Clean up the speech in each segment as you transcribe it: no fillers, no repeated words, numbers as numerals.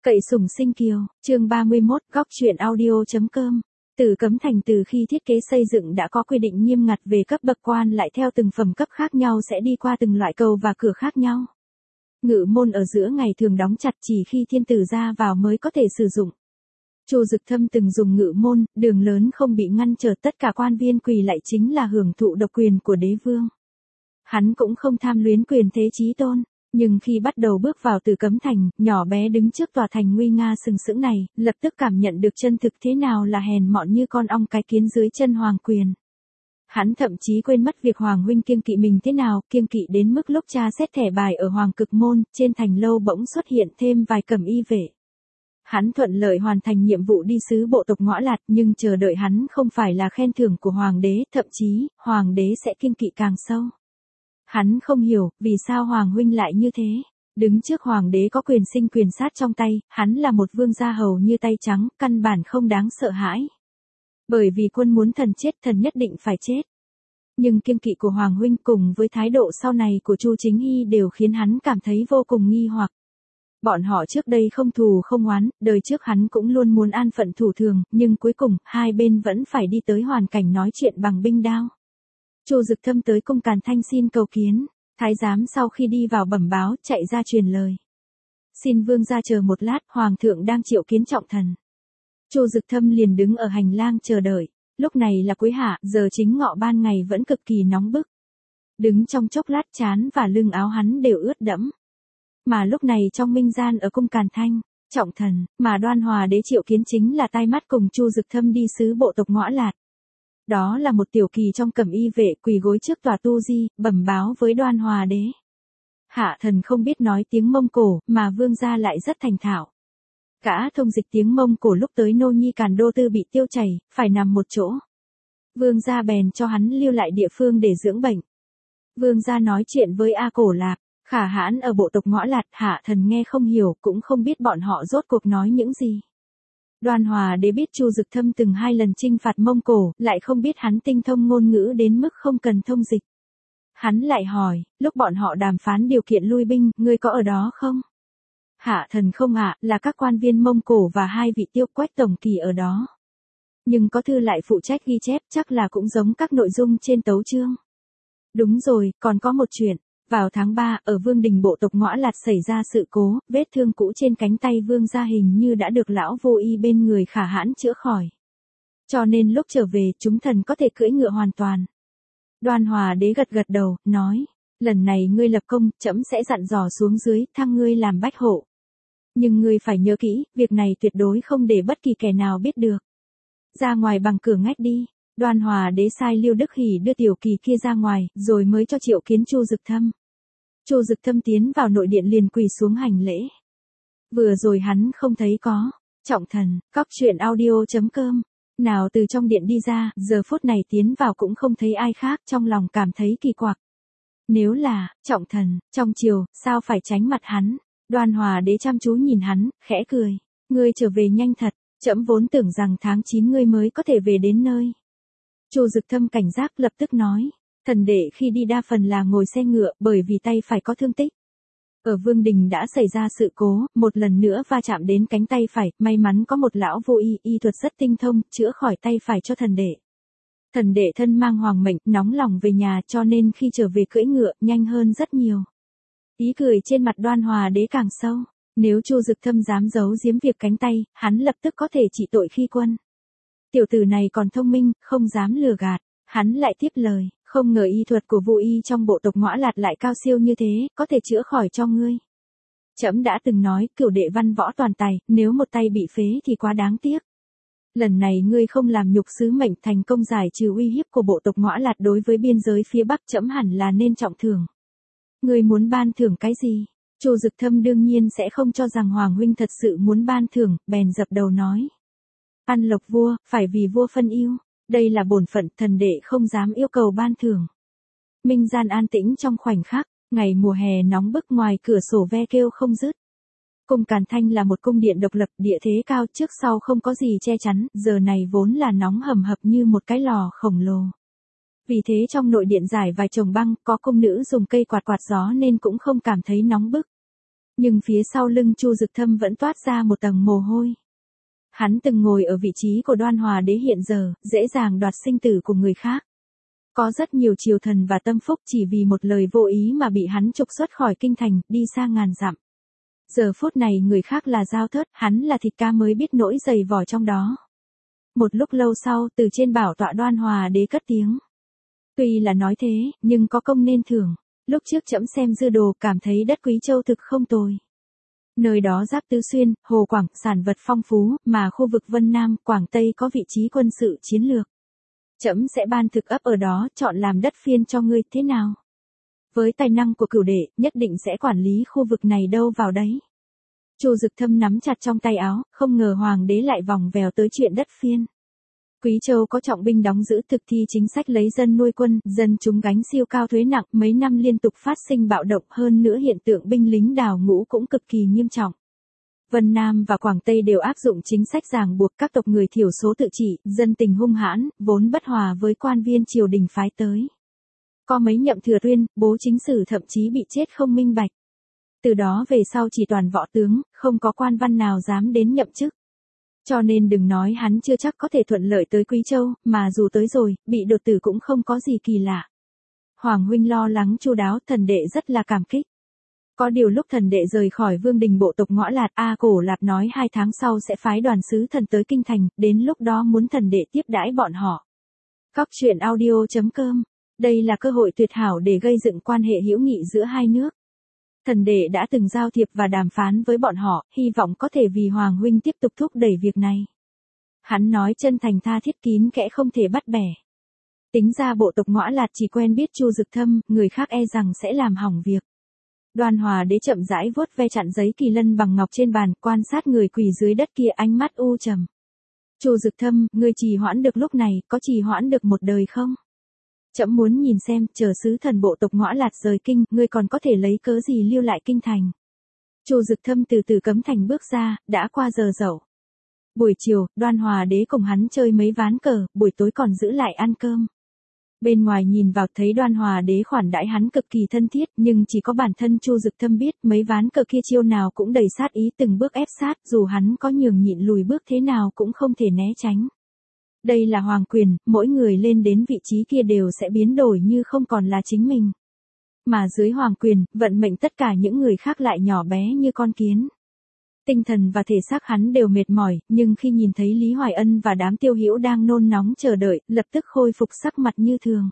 Cậy sủng sinh kiều, chương 31, góc truyện audio.com. Tử Cấm Thành từ khi thiết kế xây dựng đã có quy định nghiêm ngặt về cấp bậc quan lại theo từng phẩm cấp khác nhau sẽ đi qua từng loại cầu và cửa khác nhau. Ngự môn ở giữa ngày thường đóng chặt chỉ khi thiên tử ra vào mới có thể sử dụng. Chu Dực Thâm từng dùng ngự môn, đường lớn không bị ngăn trở, tất cả quan viên quỳ lại chính là hưởng thụ độc quyền của đế vương. Hắn cũng không tham luyến quyền thế chí tôn. Nhưng khi bắt đầu bước vào Tử Cấm Thành, nhỏ bé đứng trước tòa thành nguy nga sừng sững này, lập tức cảm nhận được chân thực thế nào là hèn mọn như con ong cái kiến dưới chân hoàng quyền. Hắn thậm chí quên mất việc hoàng huynh kiêng kỵ mình thế nào, kiêng kỵ đến mức lúc tra xét thẻ bài ở Hoàng Cực Môn, trên thành lâu bỗng xuất hiện thêm vài cẩm y vệ. Hắn thuận lợi hoàn thành nhiệm vụ đi sứ bộ tộc Ngõa Lạt, nhưng chờ đợi hắn không phải là khen thưởng của hoàng đế, thậm chí, hoàng đế sẽ kiêng kỵ càng sâu. Hắn không hiểu, vì sao Hoàng huynh lại như thế. Đứng trước Hoàng đế có quyền sinh quyền sát trong tay, hắn là một vương gia hầu như tay trắng, căn bản không đáng sợ hãi. Bởi vì quân muốn thần chết, thần nhất định phải chết. Nhưng kiêng kỵ của Hoàng huynh cùng với thái độ sau này của Chu Chính Hy đều khiến hắn cảm thấy vô cùng nghi hoặc. Bọn họ trước đây không thù không oán, đời trước hắn cũng luôn muốn an phận thủ thường, nhưng cuối cùng, hai bên vẫn phải đi tới hoàn cảnh nói chuyện bằng binh đao. Chu Dực Thâm tới cung Càn Thanh xin cầu kiến, thái giám sau khi đi vào bẩm báo, chạy ra truyền lời. Xin vương gia chờ một lát, hoàng thượng đang triệu kiến trọng thần. Chu Dực Thâm liền đứng ở hành lang chờ đợi, lúc này là cuối hạ, giờ chính ngọ ban ngày vẫn cực kỳ nóng bức. Đứng trong chốc lát trán và lưng áo hắn đều ướt đẫm. Mà lúc này trong minh gian ở cung Càn Thanh, trọng thần, mà Đoan Hòa đế triệu kiến chính là tai mắt cùng Chu Dực Thâm đi sứ bộ tộc Ngõa Lạt. Đó là một tiểu kỳ trong cẩm y vệ quỳ gối trước tòa tu di, bẩm báo với Đoan Hòa đế. Hạ thần không biết nói tiếng Mông Cổ, mà vương gia lại rất thành thạo. Gã thông dịch tiếng Mông Cổ lúc tới nô nhi Càn Đô Tư bị tiêu chảy, phải nằm một chỗ. Vương gia bèn cho hắn lưu lại địa phương để dưỡng bệnh. Vương gia nói chuyện với A Cổ Lạp, Khả Hãn ở bộ tộc Ngõa Lạt, hạ thần nghe không hiểu, cũng không biết bọn họ rốt cuộc nói những gì. Đoan Hòa đế biết Chu Dực Thâm từng 2 lần chinh phạt Mông Cổ, lại không biết hắn tinh thông ngôn ngữ đến mức không cần thông dịch. Hắn lại hỏi, lúc bọn họ đàm phán điều kiện lui binh, ngươi có ở đó không? Hạ thần không ạ, là các quan viên Mông Cổ và 2 vị Tiêu Quách tổng kỳ ở đó. Nhưng có thư lại phụ trách ghi chép, chắc là cũng giống các nội dung trên tấu chương. Đúng rồi, còn có một chuyện. Vào tháng 3, ở Vương đình bộ tộc Ngõa Lạt xảy ra sự cố, vết thương cũ trên cánh tay vương gia hình như đã được lão vô y bên người Khả Hãn chữa khỏi. Cho nên lúc trở về, chúng thần có thể cưỡi ngựa hoàn toàn. Đoan Hòa đế gật gật đầu, nói, lần này ngươi lập công, trẫm sẽ dặn dò xuống dưới, thăng ngươi làm bách hộ. Nhưng ngươi phải nhớ kỹ, việc này tuyệt đối không để bất kỳ kẻ nào biết được. Ra ngoài bằng cửa ngách đi. Đoan Hòa đế sai Liêu Đức Hỉ đưa tiểu kỳ kia ra ngoài, rồi mới cho triệu kiến Chu Dực Thâm. Chu Dực Thâm tiến vào nội điện liền quỳ xuống hành lễ. Vừa rồi hắn không thấy có. Trọng thần, góc truyện audio.com. Nào từ trong điện đi ra, giờ phút này tiến vào cũng không thấy ai khác, trong lòng cảm thấy kỳ quặc. Nếu là, trọng thần, trong triều, sao phải tránh mặt hắn? Đoan Hòa đế chăm chú nhìn hắn, khẽ cười. Ngươi trở về nhanh thật, trẫm vốn tưởng rằng tháng 9 ngươi mới có thể về đến nơi. Chu Dực Thâm cảnh giác lập tức nói, thần đệ khi đi đa phần là ngồi xe ngựa bởi vì tay phải có thương tích. Ở Vương đình đã xảy ra sự cố, một lần nữa va chạm đến cánh tay phải, may mắn có một lão vô y, y thuật rất tinh thông, chữa khỏi tay phải cho thần đệ. Thần đệ thân mang hoàng mệnh, nóng lòng về nhà cho nên khi trở về cưỡi ngựa, nhanh hơn rất nhiều. Ý cười trên mặt Đoan Hòa đế càng sâu, nếu Chu Dực Thâm dám giấu giếm việc cánh tay, hắn lập tức có thể trị tội khi quân. Tiểu tử này còn thông minh, không dám lừa gạt. Hắn lại tiếp lời, không ngờ y thuật của vô y trong bộ tộc Ngõa Lạt lại cao siêu như thế, có thể chữa khỏi cho ngươi. Trẫm đã từng nói, cửu đệ văn võ toàn tài, nếu một tay bị phế thì quá đáng tiếc. Lần này ngươi không làm nhục sứ mệnh thành công giải trừ uy hiếp của bộ tộc Ngõa Lạt đối với biên giới phía Bắc, trẫm hẳn là nên trọng thưởng. Ngươi muốn ban thưởng cái gì? Chu Dực Thâm đương nhiên sẽ không cho rằng Hoàng huynh thật sự muốn ban thưởng, bèn dập đầu nói. Ăn lộc vua, phải vì vua phân ưu. Đây là bổn phận, thần đệ không dám yêu cầu ban thưởng. Minh gian an tĩnh trong khoảnh khắc, ngày mùa hè nóng bức ngoài cửa sổ ve kêu không dứt. Cung Càn Thanh là một cung điện độc lập, địa thế cao trước sau không có gì che chắn, giờ này vốn là nóng hầm hập như một cái lò khổng lồ. Vì thế trong nội điện rải vài chồng băng, có cung nữ dùng cây quạt quạt gió nên cũng không cảm thấy nóng bức. Nhưng phía sau lưng Chu Dực Thâm vẫn toát ra một tầng mồ hôi. Hắn từng ngồi ở vị trí của Đoan Hòa Đế hiện giờ, dễ dàng đoạt sinh tử của người khác. Có rất nhiều triều thần và tâm phúc chỉ vì một lời vô ý mà bị hắn trục xuất khỏi kinh thành, đi xa ngàn dặm. Giờ phút này người khác là dao thớt, hắn là thịt cá mới biết nỗi dày vò trong đó. Một lúc lâu sau, từ trên bảo tọa Đoan Hòa Đế cất tiếng. Tuy là nói thế, nhưng có công nên thưởng. Lúc trước trẫm xem dư đồ, cảm thấy đất Quý Châu thực không tồi. Nơi đó giáp Tứ Xuyên, Hồ Quảng, sản vật phong phú, mà khu vực Vân Nam, Quảng Tây có vị trí quân sự chiến lược. Trẫm sẽ ban thực ấp ở đó, chọn làm đất phiên cho ngươi, thế nào? Với tài năng của Cửu đệ, nhất định sẽ quản lý khu vực này đâu vào đấy. Chu Dực Thâm nắm chặt trong tay áo, không ngờ hoàng đế lại vòng vèo tới chuyện đất phiên. Quý Châu có trọng binh đóng giữ, thực thi chính sách lấy dân nuôi quân, dân chúng gánh siêu cao thuế nặng, mấy năm liên tục phát sinh bạo động, hơn nữa hiện tượng binh lính đào ngũ cũng cực kỳ nghiêm trọng. Vân Nam và Quảng Tây đều áp dụng chính sách ràng buộc các tộc người thiểu số tự trị, dân tình hung hãn, vốn bất hòa với quan viên triều đình phái tới. Có mấy nhậm thừa tuyên, bố chính sử thậm chí bị chết không minh bạch. Từ đó về sau chỉ toàn võ tướng, không có quan văn nào dám đến nhậm chức. Cho nên đừng nói hắn chưa chắc có thể thuận lợi tới Quý Châu, mà dù tới rồi, bị đột tử cũng không có gì kỳ lạ. Hoàng huynh lo lắng chu đáo, thần đệ rất là cảm kích. Có điều lúc thần đệ rời khỏi vương đình bộ tộc Ngõ Lạt, Cổ Lạp nói 2 tháng sau sẽ phái đoàn sứ thần tới kinh thành, đến lúc đó muốn thần đệ tiếp đãi bọn họ. Góc truyện audio.com. Đây là cơ hội tuyệt hảo để gây dựng quan hệ hữu nghị giữa hai nước. Thần đệ đã từng giao thiệp và đàm phán với bọn họ, hy vọng có thể vì Hoàng huynh tiếp tục thúc đẩy việc này. Hắn nói chân thành tha thiết, kín kẽ không thể bắt bẻ. Tính ra bộ tộc Ngõ Lạt chỉ quen biết Chu Dực Thâm, người khác e rằng sẽ làm hỏng việc. Đoan Hòa Đế chậm rãi vuốt ve chặn giấy kỳ lân bằng ngọc trên bàn, quan sát người quỳ dưới đất kia, ánh mắt u trầm. Chu Dực Thâm, ngươi trì hoãn được lúc này, có trì hoãn được một đời không? Trẫm muốn nhìn xem, chờ sứ thần bộ tộc Ngõ Lạt rời kinh, ngươi còn có thể lấy cớ gì lưu lại kinh thành. Chu Dực Thâm từ từ cấm thành bước ra, đã qua giờ dậu. Buổi chiều, Đoan Hòa Đế cùng hắn chơi mấy ván cờ, buổi tối còn giữ lại ăn cơm. Bên ngoài nhìn vào thấy Đoan Hòa Đế khoản đãi hắn cực kỳ thân thiết, nhưng chỉ có bản thân Chu Dực Thâm biết, mấy ván cờ kia chiêu nào cũng đầy sát ý, từng bước ép sát, dù hắn có nhường nhịn lùi bước thế nào cũng không thể né tránh. Đây là hoàng quyền, mỗi người lên đến vị trí kia đều sẽ biến đổi như không còn là chính mình. Mà dưới hoàng quyền, vận mệnh tất cả những người khác lại nhỏ bé như con kiến. Tinh thần và thể xác hắn đều mệt mỏi, nhưng khi nhìn thấy Lý Hoài Ân và đám Tiêu Hữu đang nôn nóng chờ đợi, lập tức khôi phục sắc mặt như thường.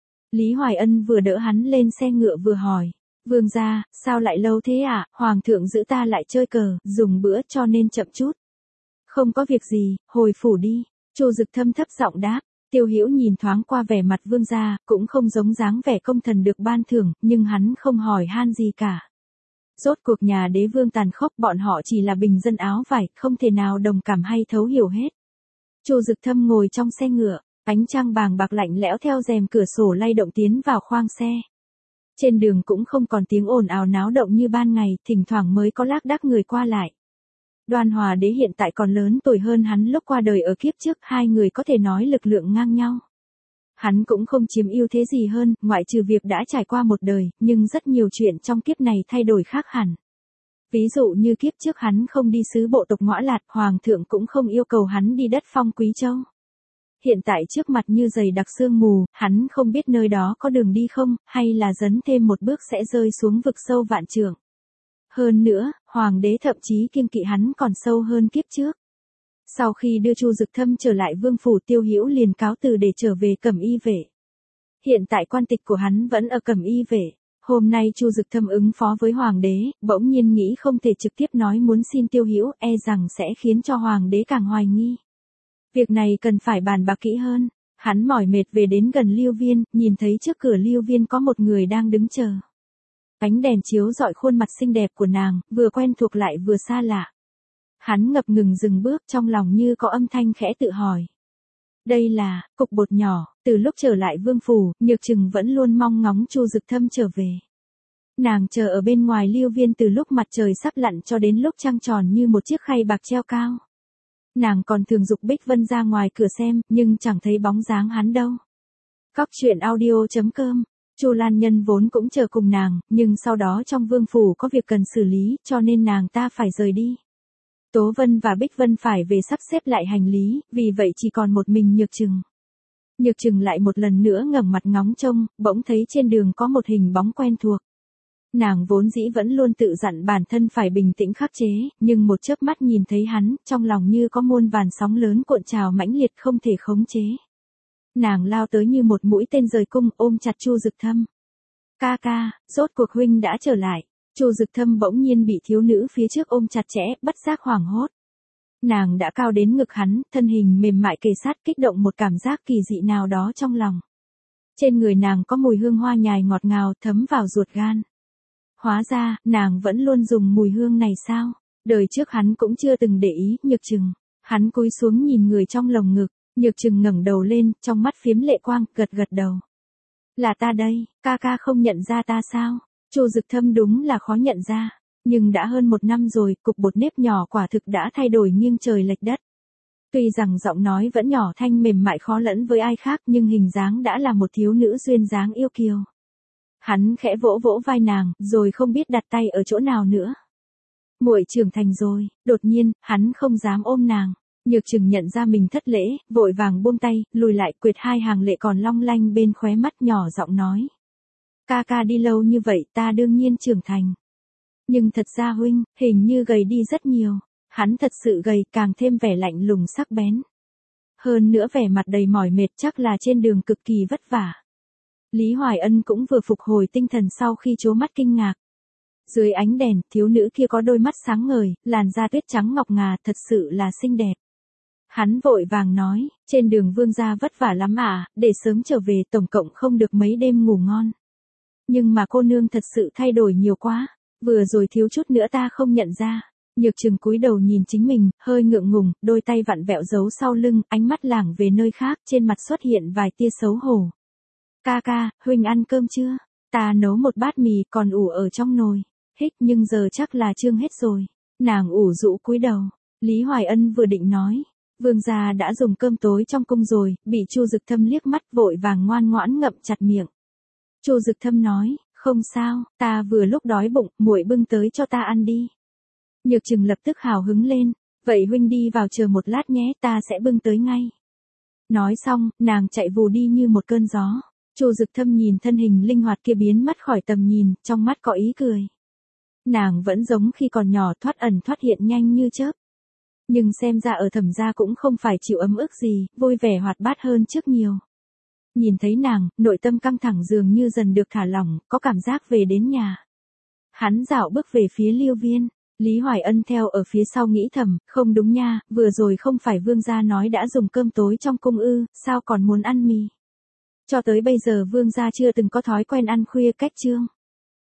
Lý Hoài Ân vừa đỡ hắn lên xe ngựa vừa hỏi, vương gia, sao lại lâu thế ạ? Hoàng thượng giữ ta lại chơi cờ, dùng bữa cho nên chậm chút. Không có việc gì, hồi phủ đi. Chu Dực Thâm thấp giọng đáp. Tiêu Hữu nhìn thoáng qua vẻ mặt vương gia, cũng không giống dáng vẻ công thần được ban thưởng, nhưng hắn không hỏi han gì cả. Rốt cuộc nhà đế vương tàn khốc, bọn họ chỉ là bình dân áo vải, không thể nào đồng cảm hay thấu hiểu hết. Chu Dực Thâm ngồi trong xe ngựa, ánh trăng bàng bạc lạnh lẽo theo rèm cửa sổ lay động tiến vào khoang xe. Trên đường cũng không còn tiếng ồn ào náo động như ban ngày, thỉnh thoảng mới có lác đác người qua lại. Đoan Hòa Đế hiện tại còn lớn tuổi hơn hắn lúc qua đời ở kiếp trước, hai người có thể nói lực lượng ngang nhau. Hắn cũng không chiếm ưu thế gì hơn, ngoại trừ việc đã trải qua một đời, nhưng rất nhiều chuyện trong kiếp này thay đổi khác hẳn. Ví dụ như kiếp trước hắn không đi sứ bộ tộc Ngõ Lạt, hoàng thượng cũng không yêu cầu hắn đi đất phong Quý Châu. Hiện tại trước mặt như dày đặc sương mù, hắn không biết nơi đó có đường đi không, hay là dấn thêm một bước sẽ rơi xuống vực sâu vạn trượng. Hơn nữa, hoàng đế thậm chí kiêng kỵ hắn còn sâu hơn kiếp trước. Sau khi đưa Chu Dực Thâm trở lại vương phủ, Tiêu Hữu liền cáo từ để trở về Cẩm Y Vệ. Hiện tại quan tịch của hắn vẫn ở Cẩm Y Vệ. Hôm nay Chu Dực Thâm ứng phó với hoàng đế, bỗng nhiên nghĩ không thể trực tiếp nói muốn xin Tiêu Hữu, e rằng sẽ khiến cho hoàng đế càng hoài nghi. Việc này cần phải bàn bạc kỹ hơn. Hắn mỏi mệt về đến gần Lưu Viên, nhìn thấy trước cửa Lưu Viên có một người đang đứng chờ. Ánh đèn chiếu rọi khuôn mặt xinh đẹp của nàng, vừa quen thuộc lại vừa xa lạ. Hắn ngập ngừng dừng bước, trong lòng như có âm thanh khẽ tự hỏi. Đây là cục bột nhỏ. Từ lúc trở lại vương phủ, Nhược Trừng vẫn luôn mong ngóng Chu Dực Thâm trở về. Nàng chờ ở bên ngoài Lưu Viên từ lúc mặt trời sắp lặn cho đến lúc trăng tròn như một chiếc khay bạc treo cao. Nàng còn thường giục Bích Vân ra ngoài cửa xem, nhưng chẳng thấy bóng dáng hắn đâu. Góc truyện audio.com Chu Lan Nhân vốn cũng chờ cùng nàng, nhưng sau đó trong vương phủ có việc cần xử lý, cho nên nàng ta phải rời đi. Tố Vân và Bích Vân phải về sắp xếp lại hành lý, vì vậy chỉ còn một mình Nhược Trừng. Nhược Trừng lại một lần nữa ngẩng mặt ngóng trông, bỗng thấy trên đường có một hình bóng quen thuộc. Nàng vốn dĩ vẫn luôn tự dặn bản thân phải bình tĩnh khắc chế, nhưng một chớp mắt nhìn thấy hắn, trong lòng như có muôn vàn sóng lớn cuộn trào mãnh liệt không thể khống chế. Nàng lao tới như một mũi tên rời cung, ôm chặt Chu Dực Thâm. Ca ca, rốt cuộc huynh đã trở lại. Chu Dực Thâm bỗng nhiên bị thiếu nữ phía trước ôm chặt chẽ, bất giác hoảng hốt. Nàng đã cao đến ngực hắn, thân hình mềm mại kề sát, kích động một cảm giác kỳ dị nào đó trong lòng. Trên người nàng có mùi hương hoa nhài ngọt ngào thấm vào ruột gan. Hóa ra, nàng vẫn luôn dùng mùi hương này sao? Đời trước hắn cũng chưa từng để ý. Nhược Trừng. Hắn cúi xuống nhìn người trong lồng ngực. Nhược Trừng ngẩng đầu lên, trong mắt phiếm lệ quang, gật gật đầu. Là ta đây, ca ca không nhận ra ta sao? Chu Dực Thâm đúng là khó nhận ra. Nhưng đã hơn 1 năm rồi, cục bột nếp nhỏ quả thực đã thay đổi nghiêng trời lệch đất. Tuy rằng giọng nói vẫn nhỏ thanh mềm mại khó lẫn với ai khác, nhưng hình dáng đã là một thiếu nữ duyên dáng yêu kiều. Hắn khẽ vỗ vỗ vai nàng, rồi không biết đặt tay ở chỗ nào nữa. Muội trưởng thành rồi. Đột nhiên, hắn không dám ôm nàng. Nhược Trừng nhận ra mình thất lễ, vội vàng buông tay, lùi lại, quệt 2 hàng lệ còn long lanh bên khóe mắt, nhỏ giọng nói. Ca ca đi lâu như vậy, ta đương nhiên trưởng thành. Nhưng thật ra huynh, hình như gầy đi rất nhiều. Hắn thật sự gầy, càng thêm vẻ lạnh lùng sắc bén. Hơn nữa vẻ mặt đầy mỏi mệt, chắc là trên đường cực kỳ vất vả. Lý Hoài Ân cũng vừa phục hồi tinh thần sau khi trố mắt kinh ngạc. Dưới ánh đèn, thiếu nữ kia có đôi mắt sáng ngời, làn da tuyết trắng ngọc ngà, thật sự là xinh đẹp. Hắn vội vàng nói, trên đường vương gia vất vả lắm à, để sớm trở về tổng cộng không được mấy đêm ngủ ngon. Nhưng mà cô nương thật sự thay đổi nhiều quá, vừa rồi thiếu chút nữa ta không nhận ra. Nhược Trừng cúi đầu nhìn chính mình, hơi ngượng ngùng, đôi tay vặn vẹo giấu sau lưng, ánh mắt lảng về nơi khác, trên mặt xuất hiện vài tia xấu hổ. Ca ca, huynh ăn cơm chưa? Ta nấu một bát mì còn ủ ở trong nồi. Hích, nhưng giờ chắc là trương hết rồi. Nàng ủ rũ cúi đầu. Lý Hoài Ân vừa định nói. Vương gia đã dùng cơm tối trong cung rồi, bị Chu Dực Thâm liếc mắt vội vàng ngoan ngoãn ngậm chặt miệng. Chu Dực Thâm nói, không sao, ta vừa lúc đói bụng, muội bưng tới cho ta ăn đi. Nhược Trừng lập tức hào hứng lên, vậy huynh đi vào chờ một lát nhé, ta sẽ bưng tới ngay. Nói xong, nàng chạy vù đi như một cơn gió. Chu Dực Thâm nhìn thân hình linh hoạt kia biến mất khỏi tầm nhìn, trong mắt có ý cười. Nàng vẫn giống khi còn nhỏ, thoát ẩn thoát hiện nhanh như chớp. Nhưng xem ra ở Thẩm gia cũng không phải chịu ấm ức gì, vui vẻ hoạt bát hơn trước nhiều. Nhìn thấy nàng, nội tâm căng thẳng dường như dần được thả lỏng, có cảm giác về đến nhà. Hắn dạo bước về phía Liêu Viên. Lý Hoài Ân theo ở phía sau nghĩ thầm, không đúng nha, vừa rồi không phải vương gia nói đã dùng cơm tối trong cung ư, sao còn muốn ăn mì? Cho tới bây giờ vương gia chưa từng có thói quen ăn khuya cách trương.